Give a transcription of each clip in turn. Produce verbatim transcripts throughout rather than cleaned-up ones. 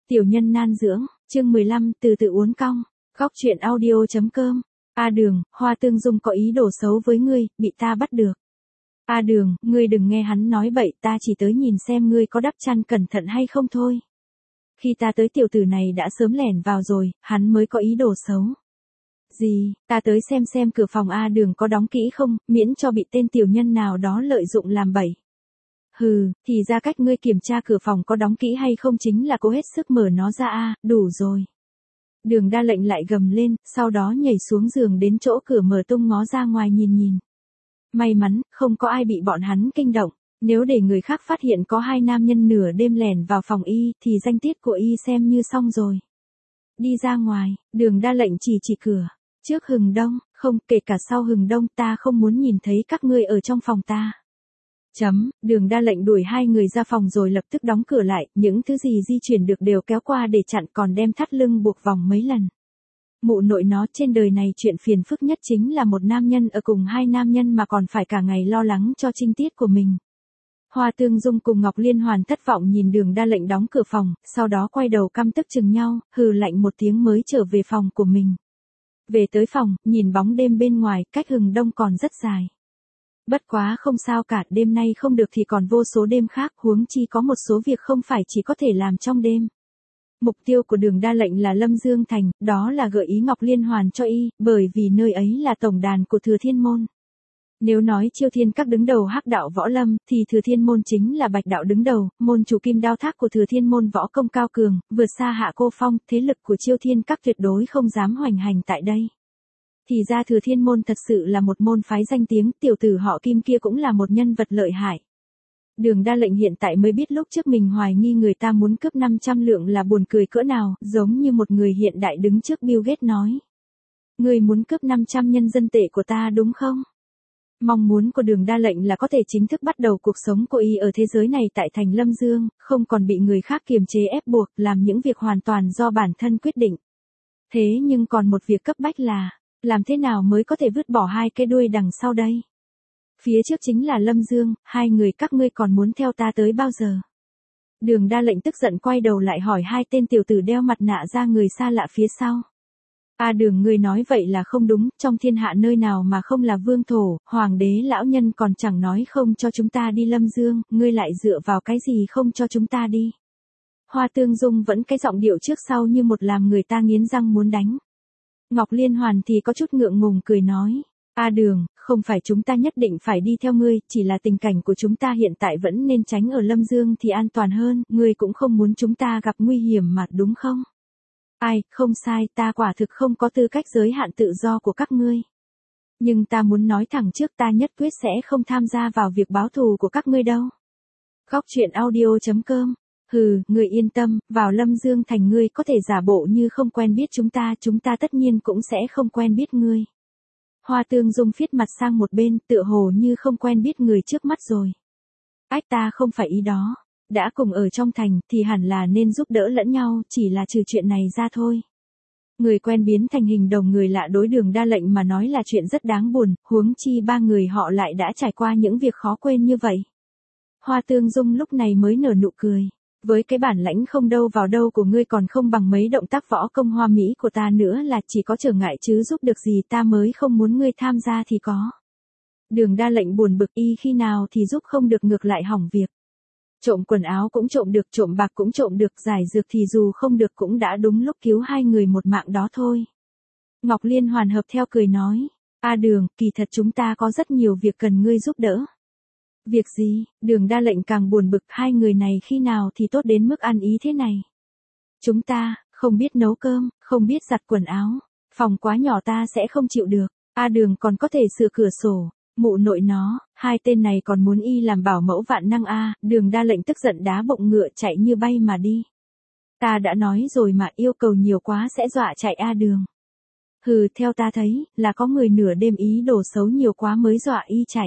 Tiểu nhân nan dưỡng, chương mười lăm, từ từ uốn cong, góc truyện audio.com. A Đường, Hoa Tương Dung có ý đồ xấu với ngươi, bị ta bắt được. A Đường, ngươi đừng nghe hắn nói bậy, ta chỉ tới nhìn xem ngươi có đắp chăn cẩn thận hay không thôi. Khi ta tới tiểu tử này đã sớm lẻn vào rồi, hắn mới có ý đồ xấu. Gì, ta tới xem xem cửa phòng A Đường có đóng kỹ không, miễn cho bị tên tiểu nhân nào đó lợi dụng làm bậy. Hừ, thì ra cách ngươi kiểm tra cửa phòng có đóng kỹ hay không chính là cố hết sức mở nó ra a, đủ rồi. Đường Đa Lệnh lại gầm lên, sau đó nhảy xuống giường đến chỗ cửa mở tung ngó ra ngoài nhìn nhìn. May mắn, không có ai bị bọn hắn kinh động, nếu để người khác phát hiện có hai nam nhân nửa đêm lẻn vào phòng y, thì danh tiết của y xem như xong rồi. Đi ra ngoài, Đường Đa Lệnh chỉ chỉ cửa, trước hừng đông, không, kể cả sau hừng đông ta không muốn nhìn thấy các ngươi ở trong phòng ta. Chấm, Đường Đa Lệnh đuổi hai người ra phòng rồi lập tức đóng cửa lại, những thứ gì di chuyển được đều kéo qua để chặn, còn đem thắt lưng buộc vòng mấy lần. Mụ nội nó, trên đời này chuyện phiền phức nhất chính là một nam nhân ở cùng hai nam nhân mà còn phải cả ngày lo lắng cho trinh tiết của mình. Hoa Tương Dung cùng Ngọc Liên Hoàn thất vọng nhìn Đường Đa Lệnh đóng cửa phòng, sau đó quay đầu căm tức chừng nhau, hừ lạnh một tiếng mới trở về phòng của mình. Về tới phòng, nhìn bóng đêm bên ngoài, cách hừng đông còn rất dài. Bất quá không sao cả, đêm nay không được thì còn vô số đêm khác, huống chi có một số việc không phải chỉ có thể làm trong đêm. Mục tiêu của Đường Đa Lệnh là Lâm Dương Thành, đó là gợi ý Ngọc Liên Hoàn cho y, bởi vì nơi ấy là tổng đàn của Thừa Thiên Môn. Nếu nói Chiêu Thiên Các đứng đầu Hắc đạo võ lâm, thì Thừa Thiên Môn chính là Bạch đạo đứng đầu, môn chủ Kim Đao Thác của Thừa Thiên Môn võ công cao cường, vượt xa Hạ Cô Phong, thế lực của Chiêu Thiên Các tuyệt đối không dám hoành hành tại đây. Thì ra Thừa Thiên Môn thật sự là một môn phái danh tiếng, tiểu tử họ Kim kia cũng là một nhân vật lợi hại. Đường Đa Lệnh hiện tại mới biết lúc trước mình hoài nghi người ta muốn cướp năm trăm lượng là buồn cười cỡ nào, giống như một người hiện đại đứng trước Bill Gates nói. Người muốn cướp năm trăm nhân dân tệ của ta đúng không? Mong muốn của Đường Đa Lệnh là có thể chính thức bắt đầu cuộc sống của y ở thế giới này tại thành Lâm Dương, không còn bị người khác kiềm chế ép buộc, làm những việc hoàn toàn do bản thân quyết định. Thế nhưng còn một việc cấp bách là, làm thế nào mới có thể vứt bỏ hai cái đuôi đằng sau đây? Phía trước chính là Lâm Dương, hai người các ngươi còn muốn theo ta tới bao giờ? Đường Đa Lệnh tức giận quay đầu lại hỏi hai tên tiểu tử đeo mặt nạ ra người xa lạ phía sau. A Đường, ngươi nói vậy là không đúng, trong thiên hạ nơi nào mà không là vương thổ, hoàng đế lão nhân còn chẳng nói không cho chúng ta đi Lâm Dương, ngươi lại dựa vào cái gì không cho chúng ta đi? Hoa Tương Dung vẫn cái giọng điệu trước sau như một làm người ta nghiến răng muốn đánh. Ngọc Liên Hoàn thì có chút ngượng ngùng cười nói, A Đường, không phải chúng ta nhất định phải đi theo ngươi, chỉ là tình cảnh của chúng ta hiện tại vẫn nên tránh ở Lâm Dương thì an toàn hơn, ngươi cũng không muốn chúng ta gặp nguy hiểm mà đúng không? Ai, không sai, ta quả thực không có tư cách giới hạn tự do của các ngươi. Nhưng ta muốn nói thẳng trước, ta nhất quyết sẽ không tham gia vào việc báo thù của các ngươi đâu. Góc truyện audio.com. Hừ, ngươi yên tâm, vào Lâm Dương Thành ngươi có thể giả bộ như không quen biết chúng ta, chúng ta tất nhiên cũng sẽ không quen biết ngươi. Hoa Tương Dung phiết mặt sang một bên, tựa hồ như không quen biết người trước mắt rồi. Ách, ta không phải ý đó. Đã cùng ở trong thành, thì hẳn là nên giúp đỡ lẫn nhau, chỉ là trừ chuyện này ra thôi. Người quen biến thành hình đồng người lạ đối Đường Đa Lệnh mà nói là chuyện rất đáng buồn, huống chi ba người họ lại đã trải qua những việc khó quên như vậy. Hoa Tương Dung lúc này mới nở nụ cười. Với cái bản lãnh không đâu vào đâu của ngươi còn không bằng mấy động tác võ công hoa mỹ của ta nữa là chỉ có trở ngại chứ giúp được gì, ta mới không muốn ngươi tham gia thì có. Đường Đa Lệnh buồn bực, y khi nào thì giúp không được ngược lại hỏng việc. Trộm quần áo cũng trộm được, trộm bạc cũng trộm được, giải dược thì dù không được cũng đã đúng lúc cứu hai người một mạng đó thôi. Ngọc Liên Hoàn hợp theo cười nói, A Đường, kỳ thật chúng ta có rất nhiều việc cần ngươi giúp đỡ. Việc gì? Đường Đa Lệnh càng buồn bực, hai người này khi nào thì tốt đến mức ăn ý thế này. Chúng ta, không biết nấu cơm, không biết giặt quần áo, phòng quá nhỏ ta sẽ không chịu được, A Đường còn có thể sửa cửa sổ. Mụ nội nó, hai tên này còn muốn y làm bảo mẫu vạn năng a. Đường Đa Lệnh tức giận đá bụng ngựa chạy như bay mà đi. Ta đã nói rồi mà, yêu cầu nhiều quá sẽ dọa chạy A Đường. Hừ, theo ta thấy, là có người nửa đêm ý đồ xấu nhiều quá mới dọa y chạy.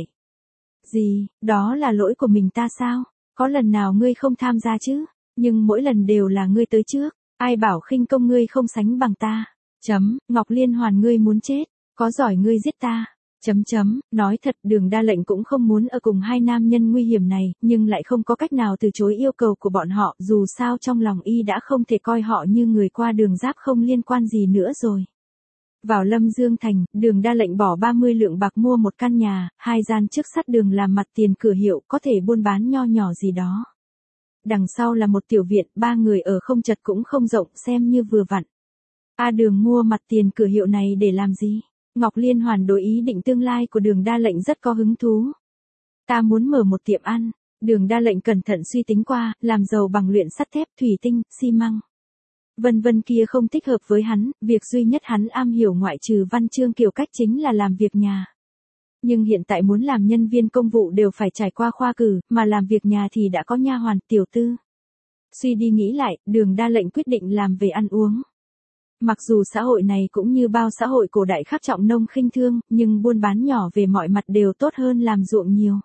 Gì, đó là lỗi của mình ta sao? Có lần nào ngươi không tham gia chứ? Nhưng mỗi lần đều là ngươi tới trước, ai bảo khinh công ngươi không sánh bằng ta. Chấm, Ngọc Liên Hoàn ngươi muốn chết, có giỏi ngươi giết ta. Chấm chấm, nói thật Đường Đa Lệnh cũng không muốn ở cùng hai nam nhân nguy hiểm này, nhưng lại không có cách nào từ chối yêu cầu của bọn họ, dù sao trong lòng y đã không thể coi họ như người qua đường giáp không liên quan gì nữa rồi. Vào Lâm Dương Thành, Đường Đa Lệnh bỏ ba mươi lượng bạc mua một căn nhà, hai gian trước sắt đường làm mặt tiền cửa hiệu có thể buôn bán nho nhỏ gì đó. Đằng sau là một tiểu viện, ba người ở không chật cũng không rộng, xem như vừa vặn. A Đường mua mặt tiền cửa hiệu này để làm gì? Ngọc Liên Hoàn đối ý định tương lai của Đường Đa Lệnh rất có hứng thú. Ta muốn mở một tiệm ăn. Đường Đa Lệnh cẩn thận suy tính qua, làm giàu bằng luyện sắt thép, thủy tinh, xi măng. Vân vân kia không thích hợp với hắn, việc duy nhất hắn am hiểu ngoại trừ văn chương kiểu cách chính là làm việc nhà. Nhưng hiện tại muốn làm nhân viên công vụ đều phải trải qua khoa cử, mà làm việc nhà thì đã có nha hoàn, tiểu tư. Suy đi nghĩ lại, Đường Đa Lệnh quyết định làm về ăn uống. Mặc dù xã hội này cũng như bao xã hội cổ đại khác trọng nông khinh thương, nhưng buôn bán nhỏ về mọi mặt đều tốt hơn làm ruộng nhiều.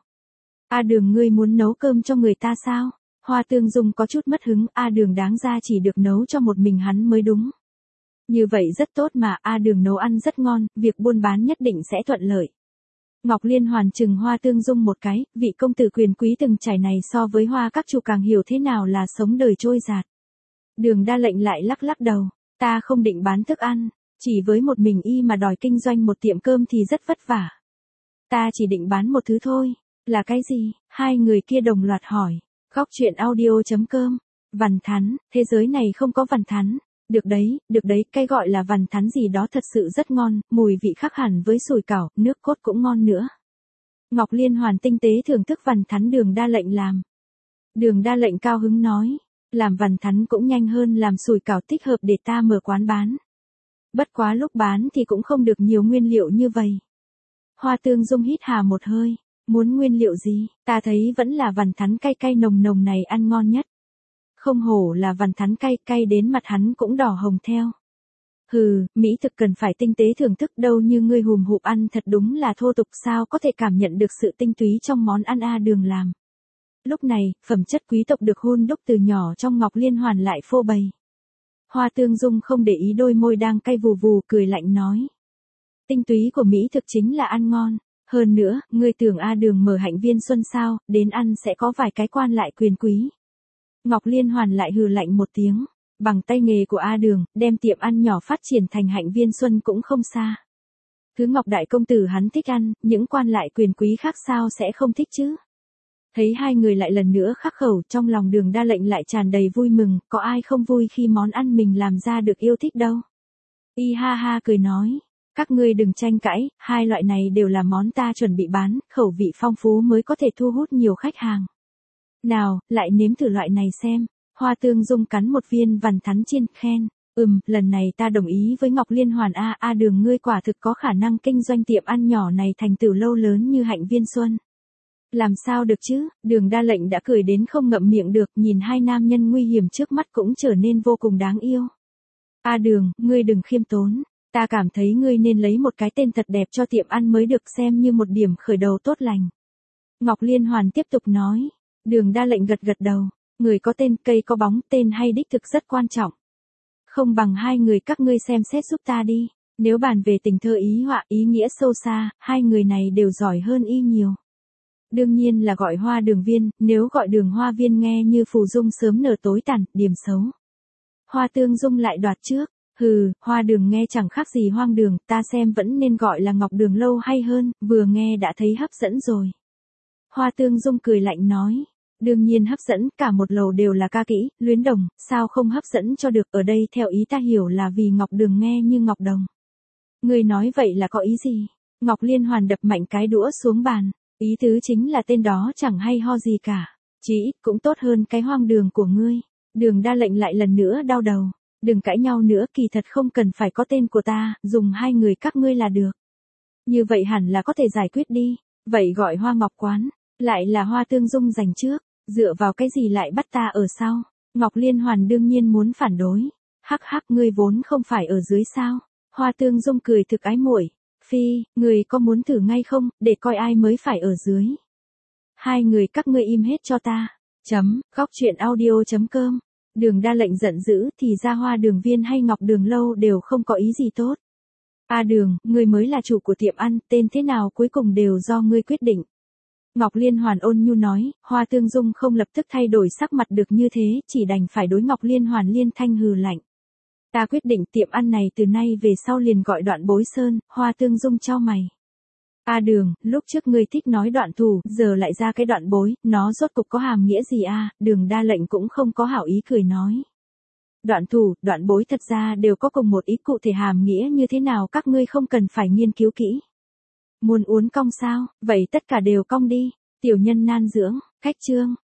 A Đường ngươi muốn nấu cơm cho người ta sao? Hoa Tương Dung có chút mất hứng, A Đường đáng ra chỉ được nấu cho một mình hắn mới đúng. Như vậy rất tốt mà, A Đường nấu ăn rất ngon, việc buôn bán nhất định sẽ thuận lợi. Ngọc Liên Hoàn chừng Hoa Tương Dung một cái, vị công tử quyền quý từng trải này so với Hoa các chủ càng hiểu thế nào là sống đời trôi dạt. Đường Đa Lệnh lại lắc lắc đầu, ta không định bán thức ăn, chỉ với một mình y mà đòi kinh doanh một tiệm cơm thì rất vất vả. Ta chỉ định bán một thứ thôi, là cái gì? Hai người kia đồng loạt hỏi. Góc truyện audio chấm com. Vằn thắn, thế giới này không có vằn thắn. Được đấy, được đấy, cái gọi là vằn thắn gì đó thật sự rất ngon, mùi vị khác hẳn với sủi cảo, nước cốt cũng ngon nữa. Ngọc Liên Hoàn tinh tế thưởng thức vằn thắn Đường Đa Lệnh làm. Đường Đa Lệnh cao hứng nói, làm vằn thắn cũng nhanh hơn làm sủi cảo, thích hợp để ta mở quán bán. Bất quá lúc bán thì cũng không được nhiều nguyên liệu như vậy. Hoa Tương Dung hít hà một hơi. Muốn nguyên liệu gì, ta thấy vẫn là vằn thắn cay cay nồng nồng này ăn ngon nhất. Không hổ là vằn thắn cay, cay đến mặt hắn cũng đỏ hồng theo. Hừ, mỹ thực cần phải tinh tế thưởng thức, đâu như ngươi hùm hụp ăn thật đúng là thô tục, sao có thể cảm nhận được sự tinh túy trong món ăn A Đường làm. Lúc này, phẩm chất quý tộc được hun đúc từ nhỏ trong Ngọc Liên Hoàn lại phô bày. Hoa Tương Dung không để ý đôi môi đang cay vù vù, cười lạnh nói. Tinh túy của mỹ thực chính là ăn ngon. Hơn nữa, ngươi tưởng A Đường mở hạnh viên xuân sao, đến ăn sẽ có vài cái quan lại quyền quý. Ngọc Liên Hoàn lại hừ lạnh một tiếng, bằng tay nghề của A Đường, đem tiệm ăn nhỏ phát triển thành hạnh viên xuân cũng không xa. Thứ Ngọc Đại Công Tử hắn thích ăn, những quan lại quyền quý khác sao sẽ không thích chứ. Thấy hai người lại lần nữa khắc khẩu, trong lòng Đường Đa Lệnh lại tràn đầy vui mừng, có ai không vui khi món ăn mình làm ra được yêu thích đâu. Y ha ha cười nói. Các ngươi đừng tranh cãi, hai loại này đều là món ta chuẩn bị bán, khẩu vị phong phú mới có thể thu hút nhiều khách hàng. Nào, lại nếm thử loại này xem. Hoa Tương Dung cắn một viên vằn thắn chiên, khen. Ừm, lần này ta đồng ý với Ngọc Liên Hoàn. A A Đường ngươi quả thực có khả năng kinh doanh tiệm ăn nhỏ này thành tựu lâu lớn như hạnh viên xuân. Làm sao được chứ, Đường Đa Lệnh đã cười đến không ngậm miệng được, nhìn hai nam nhân nguy hiểm trước mắt cũng trở nên vô cùng đáng yêu. A Đường, ngươi đừng khiêm tốn. Ta cảm thấy ngươi nên lấy một cái tên thật đẹp cho tiệm ăn mới được, xem như một điểm khởi đầu tốt lành. Ngọc Liên Hoàn tiếp tục nói. Đường Đa Lệnh gật gật đầu. Người có tên, cây có bóng, tên hay đích thực rất quan trọng. Không bằng hai người các ngươi xem xét giúp ta đi. Nếu bàn về tình thơ ý họa, ý nghĩa sâu xa, hai người này đều giỏi hơn y nhiều. Đương nhiên là gọi Hoa Đường Viên, nếu gọi Đường Hoa Viên nghe như phù dung sớm nở tối tàn, điểm xấu. Hoa Tương Dung lại đoạt trước. Hừ, Hoa Đường nghe chẳng khác gì hoang đường, ta xem vẫn nên gọi là Ngọc Đường lâu hay hơn, vừa nghe đã thấy hấp dẫn rồi. Hoa Tương Dung cười lạnh nói, đương nhiên hấp dẫn, cả một lầu đều là ca kỹ, luyến đồng, sao không hấp dẫn cho được, ở đây theo ý ta hiểu là vì Ngọc Đường nghe như Ngọc Đồng. Người nói vậy là có ý gì? Ngọc Liên Hoàn đập mạnh cái đũa xuống bàn, ý tứ chính là tên đó chẳng hay ho gì cả, chỉ ít cũng tốt hơn cái hoang đường của ngươi. Đường Đa Lệnh lại lần nữa đau đầu. Đừng cãi nhau nữa, kỳ thật không cần phải có tên của ta, dùng hai người các ngươi là được. Như vậy hẳn là có thể giải quyết đi, vậy gọi Hoa Ngọc Quán, lại là Hoa Tương Dung giành trước, dựa vào cái gì lại bắt ta ở sau. Ngọc Liên Hoàn đương nhiên muốn phản đối, hắc hắc ngươi vốn không phải ở dưới sao. Hoa Tương Dung cười thực ái muội, phi, người có muốn thử ngay không, để coi ai mới phải ở dưới. Hai người các ngươi im hết cho ta, chấm, góc truyện audio chấm com. Đường Đa Lệnh giận dữ, thì ra Hoa Đường Viên hay Ngọc Đường lâu đều không có ý gì tốt. A Đường, ngươi mới là chủ của tiệm ăn, tên thế nào cuối cùng đều do ngươi quyết định. Ngọc Liên Hoàn ôn nhu nói, Hoa Tương Dung không lập tức thay đổi sắc mặt được như thế, chỉ đành phải đối Ngọc Liên Hoàn liên thanh hừ lạnh. Ta quyết định tiệm ăn này từ nay về sau liền gọi Đoạn Bối Sơn. Hoa Tương Dung chau mày. A Đường, lúc trước ngươi thích nói đoạn thủ, giờ lại ra cái đoạn bối, nó rốt cục có hàm nghĩa gì a? Đường Đa Lệnh cũng không có hảo ý cười nói. Đoạn thủ, đoạn bối thật ra đều có cùng một ý, cụ thể hàm nghĩa như thế nào các ngươi không cần phải nghiên cứu kỹ. Muốn uốn cong sao, vậy tất cả đều cong đi. Tiểu nhân nan dưỡng, khách trương.